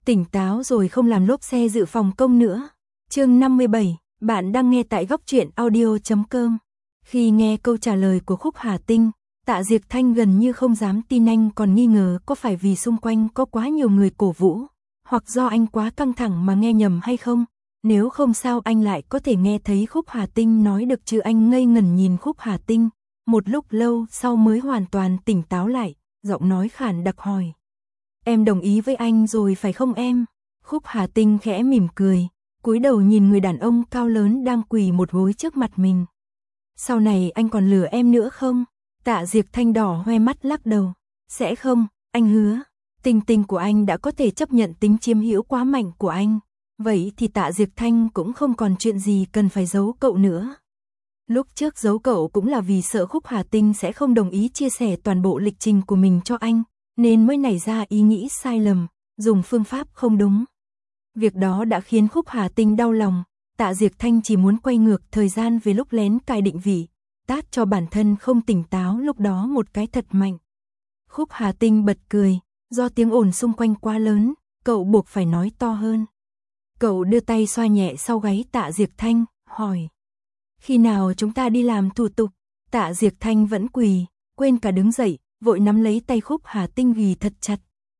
Tỉnh táo rồi không làm lốp xe dự phòng công nữa. Chương 57, bạn đang nghe tại góc truyện audio.com. Khi nghe câu trả lời của Khúc Hà Tinh, Tạ Diệc Thanh gần như không dám tin, anh còn nghi ngờ có phải vì xung quanh có quá nhiều người cổ vũ, hoặc do anh quá căng thẳng mà nghe nhầm hay không. Nếu không sao anh lại có thể nghe thấy Khúc Hà Tinh nói được chứ. Anh ngây ngẩn nhìn Khúc Hà Tinh, một lúc lâu sau mới hoàn toàn tỉnh táo lại, giọng nói khản đặc hỏi. Em đồng ý với anh rồi phải không em? Khúc Hà Tinh khẽ mỉm cười, cúi đầu nhìn người đàn ông cao lớn đang quỳ một gối trước mặt mình. Sau này anh còn lừa em nữa không? Tạ Diệc Thanh đỏ hoe mắt lắc đầu. Sẽ không, anh hứa. Tình tình của anh đã có thể chấp nhận tính chiếm hữu quá mạnh của anh. Vậy thì Tạ Diệc Thanh cũng không còn chuyện gì cần phải giấu cậu nữa. Lúc trước giấu cậu cũng là vì sợ Khúc Hà Tinh sẽ không đồng ý chia sẻ toàn bộ lịch trình của mình cho anh, nên mới nảy ra ý nghĩ sai lầm, dùng phương pháp không đúng. Việc đó đã khiến Khúc Hà Tinh đau lòng. Tạ Diệc Thanh chỉ muốn quay ngược thời gian về lúc lén cài định vị, tát cho bản thân không tỉnh táo lúc đó một cái thật mạnh. Khúc Hà Tinh bật cười, do tiếng ồn xung quanh quá lớn, cậu buộc phải nói to hơn. Cậu đưa tay xoa nhẹ sau gáy Tạ Diệc Thanh, hỏi. Khi nào chúng ta đi làm thủ tục? Tạ Diệc Thanh vẫn quỳ, quên cả đứng dậy, vội nắm lấy tay Khúc Hà Tinh ghì thật chặt.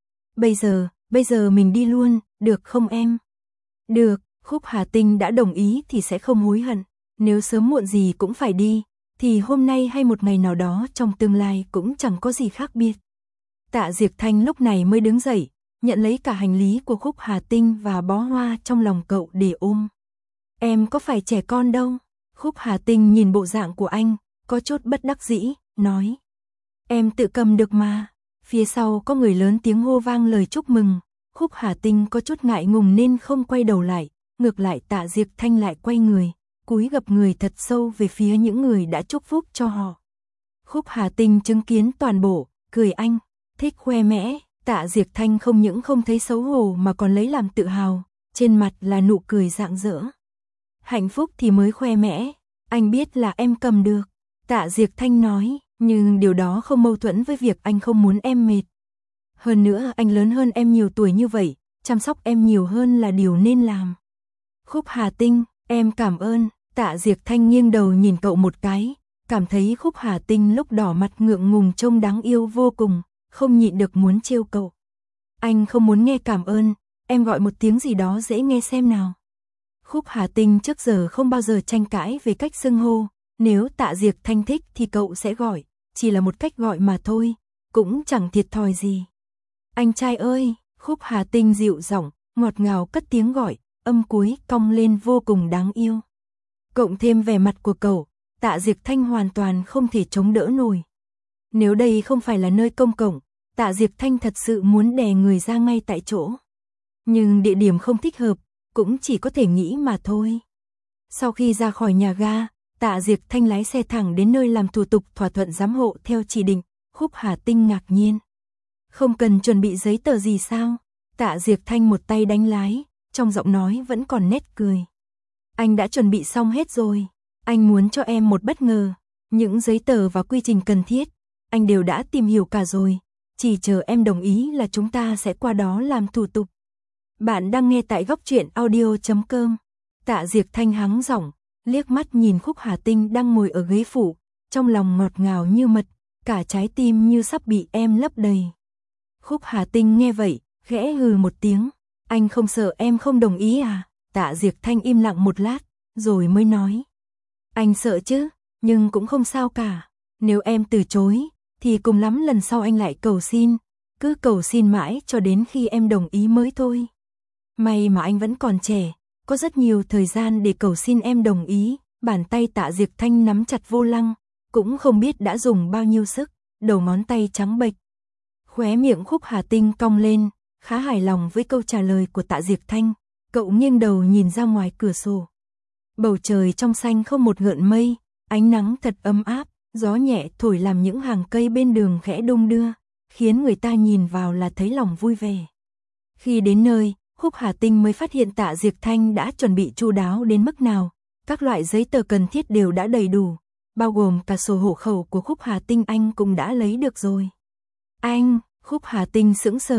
Bây giờ mình đi luôn, được không em? Được, Khúc Hà Tinh đã đồng ý thì sẽ không hối hận. Nếu sớm muộn gì cũng phải đi, thì hôm nay hay một ngày nào đó trong tương lai cũng chẳng có gì khác biệt. Tạ Diệc Thanh lúc này mới đứng dậy, nhận lấy cả hành lý của Khúc Hà Tinh và bó hoa trong lòng cậu để ôm. Em có phải trẻ con đâu. Khúc Hà Tinh nhìn bộ dạng của anh, có chút bất đắc dĩ, nói. Em tự cầm được mà. Phía sau có người lớn tiếng hô vang lời chúc mừng. Khúc Hà Tinh có chút ngại ngùng nên không quay đầu lại. Ngược lại Tạ Diệc Thanh lại quay người, cúi gập người thật sâu về phía những người đã chúc phúc cho họ. Khúc Hà Tinh chứng kiến toàn bộ, cười anh, thích khoe mẽ. Tạ Diệc Thanh không những không thấy xấu hổ mà còn lấy làm tự hào, trên mặt là nụ cười rạng rỡ. Hạnh phúc thì mới khoe mẽ, anh biết là em cầm được. Tạ Diệc Thanh nói, nhưng điều đó không mâu thuẫn với việc anh không muốn em mệt. Hơn nữa anh lớn hơn em nhiều tuổi như vậy, chăm sóc em nhiều hơn là điều nên làm. Khúc Hà Tinh, em cảm ơn. Tạ Diệc Thanh nghiêng đầu nhìn cậu một cái, cảm thấy Khúc Hà Tinh lúc đỏ mặt ngượng ngùng trông đáng yêu vô cùng, không nhịn được muốn trêu cậu. Anh không muốn nghe cảm ơn, em gọi một tiếng gì đó dễ nghe xem nào. Khúc Hà Tinh trước giờ không bao giờ tranh cãi về cách xưng hô, nếu Tạ Diệc Thanh thích thì cậu sẽ gọi, chỉ là một cách gọi mà thôi, cũng chẳng thiệt thòi gì. Anh trai ơi, Khúc Hà Tinh dịu giọng, ngọt ngào cất tiếng gọi, âm cuối cong lên vô cùng đáng yêu. Cộng thêm vẻ mặt của cậu, Tạ Diệc Thanh hoàn toàn không thể chống đỡ nổi. Nếu đây không phải là nơi công cộng, Tạ Diệc Thanh thật sự muốn đè người ra ngay tại chỗ. Nhưng địa điểm không thích hợp, cũng chỉ có thể nghĩ mà thôi. Sau khi ra khỏi nhà ga, Tạ Diệc Thanh lái xe thẳng đến nơi làm thủ tục thỏa thuận giám hộ theo chỉ định. Khúc Hà Tinh ngạc nhiên. Không cần chuẩn bị giấy tờ gì sao? Tạ Diệc Thanh một tay đánh lái, trong giọng nói vẫn còn nét cười. Anh đã chuẩn bị xong hết rồi. Anh muốn cho em một bất ngờ. Những giấy tờ và quy trình cần thiết, anh đều đã tìm hiểu cả rồi. Chỉ chờ em đồng ý là chúng ta sẽ qua đó làm thủ tục. Bạn đang nghe tại góc truyện audio.com. Tạ Diệc Thanh hắng giọng, liếc mắt nhìn Khúc Hà Tinh đang ngồi ở ghế phụ, trong lòng ngọt ngào như mật, cả trái tim như sắp bị em lấp đầy. Khúc Hà Tinh nghe vậy, khẽ hừ một tiếng. Anh không sợ em không đồng ý à? Tạ Diệc Thanh im lặng một lát, rồi mới nói. Anh sợ chứ, nhưng cũng không sao cả. Nếu em từ chối, thì cùng lắm lần sau anh lại cầu xin. Cứ cầu xin mãi cho đến khi em đồng ý mới thôi. May mà anh vẫn còn trẻ, có rất nhiều thời gian để cầu xin em đồng ý. Bàn tay Tạ Diệc Thanh nắm chặt vô lăng, cũng không biết đã dùng bao nhiêu sức, đầu ngón tay trắng bệch. Khóe miệng Khúc Hà Tinh cong lên, khá hài lòng với câu trả lời của Tạ Diệc Thanh. Cậu nghiêng đầu nhìn ra ngoài cửa sổ. Bầu trời trong xanh không một gợn mây, ánh nắng thật ấm áp, gió nhẹ thổi làm những hàng cây bên đường khẽ đung đưa, khiến người ta nhìn vào là thấy lòng vui vẻ. Khi đến nơi, Khúc Hà Tinh mới phát hiện Tạ Diệc Thanh đã chuẩn bị chu đáo đến mức nào. Các loại giấy tờ cần thiết đều đã đầy đủ, bao gồm cả sổ hộ khẩu của Khúc Hà Tinh anh cũng đã lấy được rồi. Anh, Khúc Hà Tinh sững sờ,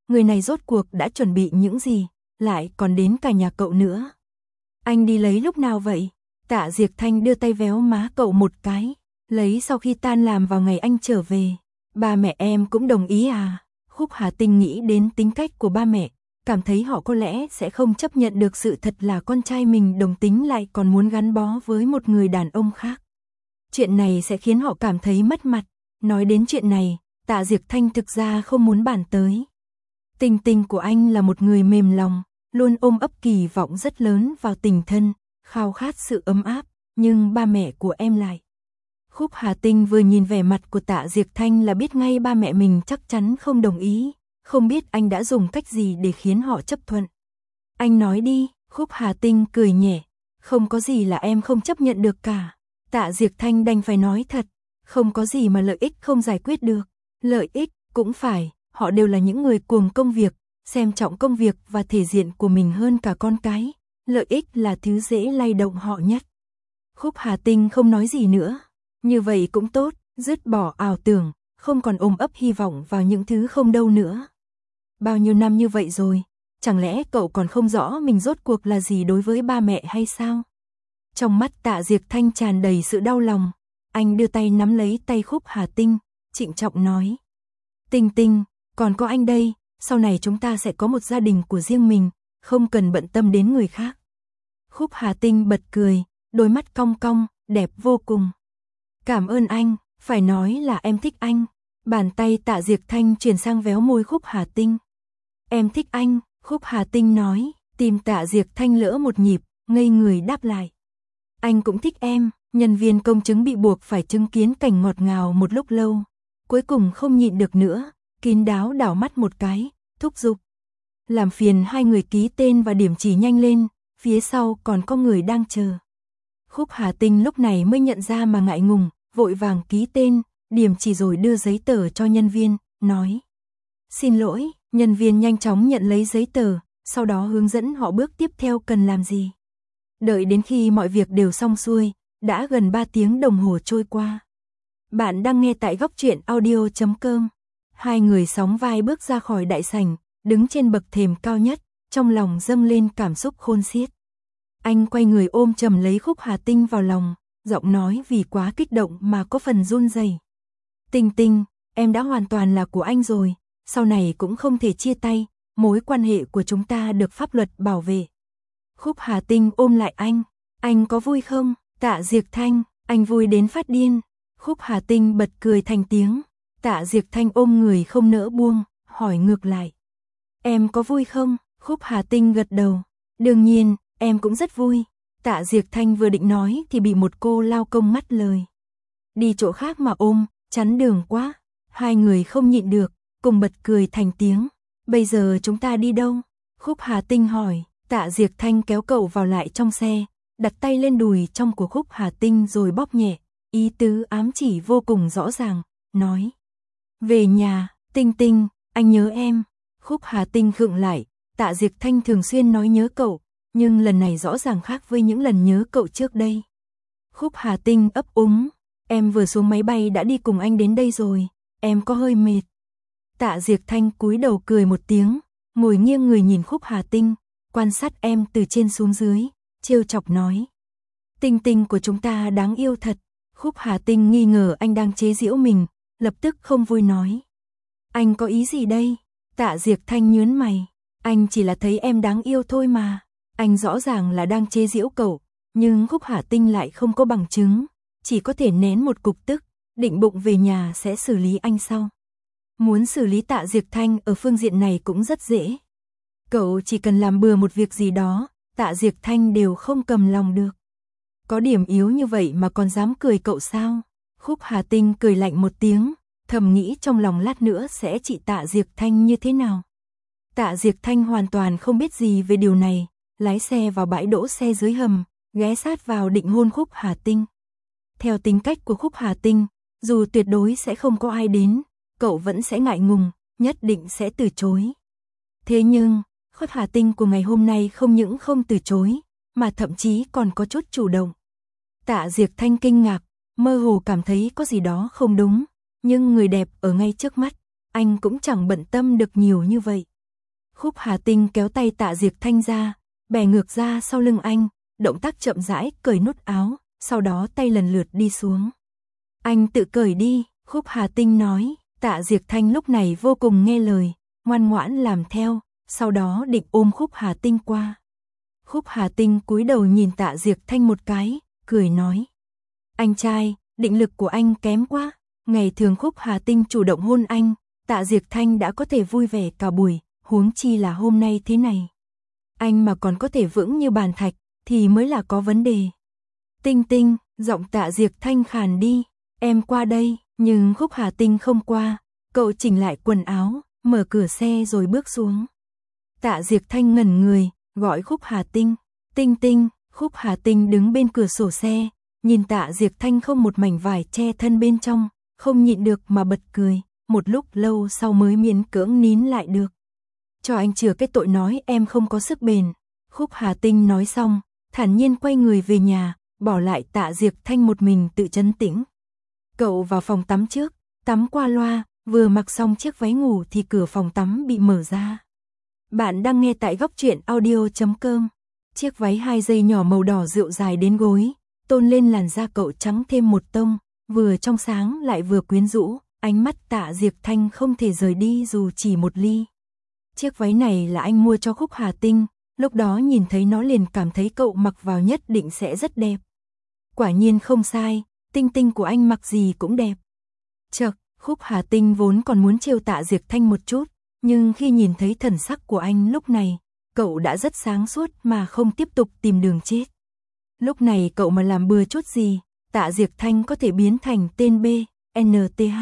người này rốt cuộc đã chuẩn bị những gì, lại còn đến cả nhà cậu nữa. Anh đi lấy lúc nào vậy? Tạ Diệc Thanh đưa tay véo má cậu một cái, lấy sau khi tan làm vào ngày anh trở về. Ba mẹ em cũng đồng ý à? Khúc Hà Tinh nghĩ đến tính cách của ba mẹ, cảm thấy họ có lẽ sẽ không chấp nhận được sự thật là con trai mình đồng tính lại còn muốn gắn bó với một người đàn ông khác. Chuyện này sẽ khiến họ cảm thấy mất mặt. Nói đến chuyện này, Tạ Diệc Thanh thực ra không muốn bàn tới. Tình tình của anh là một người mềm lòng, luôn ôm ấp kỳ vọng rất lớn vào tình thân, khao khát sự ấm áp, nhưng ba mẹ của em lại. Khúc Hà Tinh vừa nhìn vẻ mặt của Tạ Diệc Thanh là biết ngay ba mẹ mình chắc chắn không đồng ý, không biết anh đã dùng cách gì để khiến họ chấp thuận. Anh nói đi, Khúc Hà Tinh cười nhẹ, không có gì là em không chấp nhận được cả. Tạ Diệc Thanh đành phải nói thật, không có gì mà lợi ích không giải quyết được. Lợi ích, cũng phải, họ đều là những người cuồng công việc, xem trọng công việc và thể diện của mình hơn cả con cái. Lợi ích là thứ dễ lay động họ nhất. Khúc Hà Tinh không nói gì nữa. Như vậy cũng tốt, dứt bỏ ảo tưởng, không còn ôm ấp hy vọng vào những thứ không đâu nữa. Bao nhiêu năm như vậy rồi, chẳng lẽ cậu còn không rõ mình rốt cuộc là gì đối với ba mẹ hay sao? Trong mắt Tạ Diệc Thanh tràn đầy sự đau lòng, anh đưa tay nắm lấy tay Khúc Hà Tinh, trịnh trọng nói. Tinh Tinh, còn có anh đây, sau này chúng ta sẽ có một gia đình của riêng mình, không cần bận tâm đến người khác. Khúc Hà Tinh bật cười, đôi mắt cong cong, đẹp vô cùng. Cảm ơn anh, phải nói là em thích anh. Bàn tay Tạ Diệc Thanh chuyển sang véo môi Khúc Hà Tinh. Em thích anh, Khúc Hà Tinh nói, tim Tạ Diệc Thanh lỡ một nhịp, ngây người đáp lại. Anh cũng thích em. Nhân viên công chứng bị buộc phải chứng kiến cảnh ngọt ngào một lúc lâu. Cuối cùng không nhịn được nữa, kín đáo đảo mắt một cái, thúc giục. Làm phiền hai người ký tên và điểm chỉ nhanh lên, phía sau còn có người đang chờ. Khúc Hà Tinh lúc này mới nhận ra mà ngại ngùng, vội vàng ký tên, điểm chỉ rồi đưa giấy tờ cho nhân viên, nói. Xin lỗi, nhân viên nhanh chóng nhận lấy giấy tờ, sau đó hướng dẫn họ bước tiếp theo cần làm gì. Đợi đến khi mọi việc đều xong xuôi, đã gần 3 tiếng đồng hồ trôi qua. Bạn đang nghe tại góc truyện audio.com. Hai người sóng vai bước ra khỏi đại sảnh, đứng trên bậc thềm cao nhất, trong lòng dâng lên cảm xúc khôn xiết. Anh quay người ôm chầm lấy Khúc Hà Tinh vào lòng, giọng nói vì quá kích động mà có phần run rẩy. Tinh Tinh, em đã hoàn toàn là của anh rồi, sau này cũng không thể chia tay, mối quan hệ của chúng ta được pháp luật bảo vệ. Khúc Hà Tinh ôm lại anh có vui không? Tạ Diệc Thanh, anh vui đến phát điên. Khúc Hà Tinh bật cười thành tiếng. Tạ Diệc Thanh ôm người không nỡ buông, hỏi ngược lại. Em có vui không? Khúc Hà Tinh gật đầu. Đương nhiên, em cũng rất vui. Tạ Diệc Thanh vừa định nói thì bị một cô lao công ngắt lời. Đi chỗ khác mà ôm, chắn đường quá. Hai người không nhịn được, cùng bật cười thành tiếng. Bây giờ chúng ta đi đâu? Khúc Hà Tinh hỏi. Tạ Diệc Thanh kéo cậu vào lại trong xe, đặt tay lên đùi trong của Khúc Hà Tinh rồi bóp nhẹ, ý tứ ám chỉ vô cùng rõ ràng, nói. Về nhà, Tinh Tinh, anh nhớ em. Khúc Hà Tinh khựng lại, Tạ Diệc Thanh thường xuyên nói nhớ cậu, nhưng lần này rõ ràng khác với những lần nhớ cậu trước đây. Khúc Hà Tinh ấp úng, em vừa xuống máy bay đã đi cùng anh đến đây rồi, em có hơi mệt. Tạ Diệc Thanh cúi đầu cười một tiếng, ngồi nghiêng người nhìn Khúc Hà Tinh, quan sát em từ trên xuống dưới, trêu chọc nói. Tinh Tinh của chúng ta đáng yêu thật. Khúc Hà Tinh nghi ngờ anh đang chế giễu mình, lập tức không vui nói. Anh có ý gì đây? Tạ Diệc Thanh nhướng mày. Anh chỉ là thấy em đáng yêu thôi mà. Anh rõ ràng là đang chế giễu cậu, nhưng Khúc Hà Tinh lại không có bằng chứng, chỉ có thể nén một cục tức, định bụng về nhà sẽ xử lý anh sau. Muốn xử lý Tạ Diệc Thanh ở phương diện này cũng rất dễ. Cậu chỉ cần làm bừa một việc gì đó, Tạ Diệc Thanh đều không cầm lòng được. Có điểm yếu như vậy mà còn dám cười cậu sao? Khúc Hà Tinh cười lạnh một tiếng, thầm nghĩ trong lòng lát nữa sẽ trị Tạ Diệc Thanh như thế nào. Tạ Diệc Thanh hoàn toàn không biết gì về điều này, lái xe vào bãi đỗ xe dưới hầm, ghé sát vào định hôn Khúc Hà Tinh. Theo tính cách của Khúc Hà Tinh, dù tuyệt đối sẽ không có ai đến, cậu vẫn sẽ ngại ngùng, nhất định sẽ từ chối. Thế nhưng, Khúc Hà Tinh của ngày hôm nay không những không từ chối, mà thậm chí còn có chút chủ động. Tạ Diệc Thanh kinh ngạc, mơ hồ cảm thấy có gì đó không đúng, nhưng người đẹp ở ngay trước mắt, anh cũng chẳng bận tâm được nhiều như vậy. Khúc Hà Tinh kéo tay Tạ Diệp Thanh ra, bè ngược ra sau lưng anh, động tác chậm rãi cởi nút áo, sau đó tay lần lượt đi xuống. Anh tự cởi đi, Khúc Hà Tinh nói. Tạ Diệp Thanh lúc này vô cùng nghe lời, ngoan ngoãn làm theo, sau đó định ôm Khúc Hà Tinh qua. Khúc Hà Tinh cúi đầu nhìn Tạ Diệp Thanh một cái, cười nói. Anh trai, định lực của anh kém quá. Ngày thường Khúc Hà Tinh chủ động hôn anh, Tạ Diệp Thanh đã có thể vui vẻ cả buổi, huống chi là hôm nay thế này. Anh mà còn có thể vững như bàn thạch, thì mới là có vấn đề. Tinh Tinh, giọng Tạ Diệp Thanh khàn đi, em qua đây, nhưng Khúc Hà Tinh không qua, cậu chỉnh lại quần áo, mở cửa xe rồi bước xuống. Tạ Diệp Thanh ngẩn người, gọi Khúc Hà Tinh, Tinh Tinh, Khúc Hà Tinh đứng bên cửa sổ xe, nhìn Tạ Diệp Thanh không một mảnh vải che thân bên trong, không nhịn được mà bật cười, một lúc lâu sau mới miễn cưỡng nín lại được. Cho anh chừa cái tội nói em không có sức bền. Khúc Hà Tinh nói xong, thản nhiên quay người về nhà, bỏ lại Tạ Diệp Thanh một mình tự trấn tĩnh. Cậu vào phòng tắm trước, tắm qua loa, vừa mặc xong chiếc váy ngủ thì cửa phòng tắm bị mở ra. Bạn đang nghe tại góc truyện audio.com. Chiếc váy 2 dây nhỏ màu đỏ rượu dài đến gối, tôn lên làn da cậu trắng thêm một tông, vừa trong sáng lại vừa quyến rũ, ánh mắt Tạ Diệp Thanh không thể rời đi dù chỉ một ly. Chiếc váy này là anh mua cho Khúc Hà Tinh, lúc đó nhìn thấy nó liền cảm thấy cậu mặc vào nhất định sẽ rất đẹp. Quả nhiên không sai, Tinh Tinh của anh mặc gì cũng đẹp. Chợt, Khúc Hà Tinh vốn còn muốn trêu Tạ Diệp Thanh một chút, nhưng khi nhìn thấy thần sắc của anh lúc này, cậu đã rất sáng suốt mà không tiếp tục tìm đường chết. Lúc này cậu mà làm bừa chút gì, Tạ Diệp Thanh có thể biến thành tên BNTH.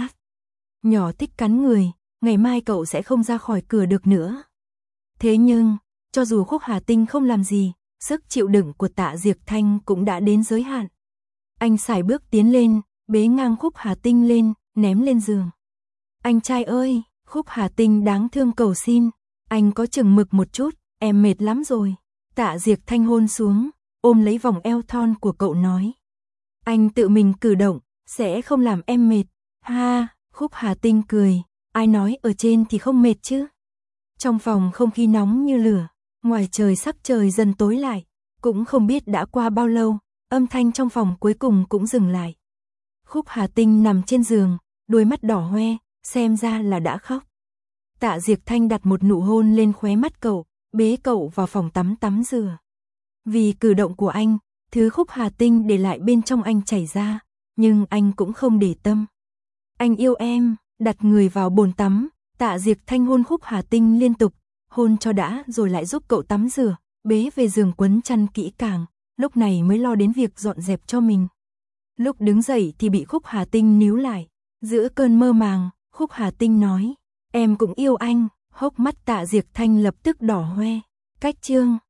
Nhỏ thích cắn người, ngày mai cậu sẽ không ra khỏi cửa được nữa. Thế nhưng, cho dù Khúc Hà Tinh không làm gì, sức chịu đựng của Tạ Diệp Thanh cũng đã đến giới hạn. Anh sải bước tiến lên, bế ngang Khúc Hà Tinh lên, ném lên giường. Anh trai ơi, Khúc Hà Tinh đáng thương cầu xin, anh có chừng mực một chút, em mệt lắm rồi. Tạ Diệp Thanh hôn xuống, ôm lấy vòng eo thon của cậu nói. Anh tự mình cử động, sẽ không làm em mệt. Ha, Khúc Hà Tinh cười, ai nói ở trên thì không mệt chứ. Trong phòng không khí nóng như lửa, ngoài trời sắc trời dần tối lại, cũng không biết đã qua bao lâu, âm thanh trong phòng cuối cùng cũng dừng lại. Khúc Hà Tinh nằm trên giường, đôi mắt đỏ hoe, xem ra là đã khóc. Tạ Diệp Thanh đặt một nụ hôn lên khóe mắt cậu, bế cậu vào phòng tắm tắm rửa. Vì cử động của anh, thứ Khúc Hà Tinh để lại bên trong anh chảy ra, nhưng anh cũng không để tâm. Anh yêu em, đặt người vào bồn tắm, Tạ Diệp Thanh hôn Khúc Hà Tinh liên tục, hôn cho đã rồi lại giúp cậu tắm rửa, bế về giường quấn chăn kỹ càng, lúc này mới lo đến việc dọn dẹp cho mình. Lúc đứng dậy thì bị Khúc Hà Tinh níu lại, giữa cơn mơ màng, Khúc Hà Tinh nói, em cũng yêu anh, hốc mắt Tạ Diệp Thanh lập tức đỏ hoe. Cách chương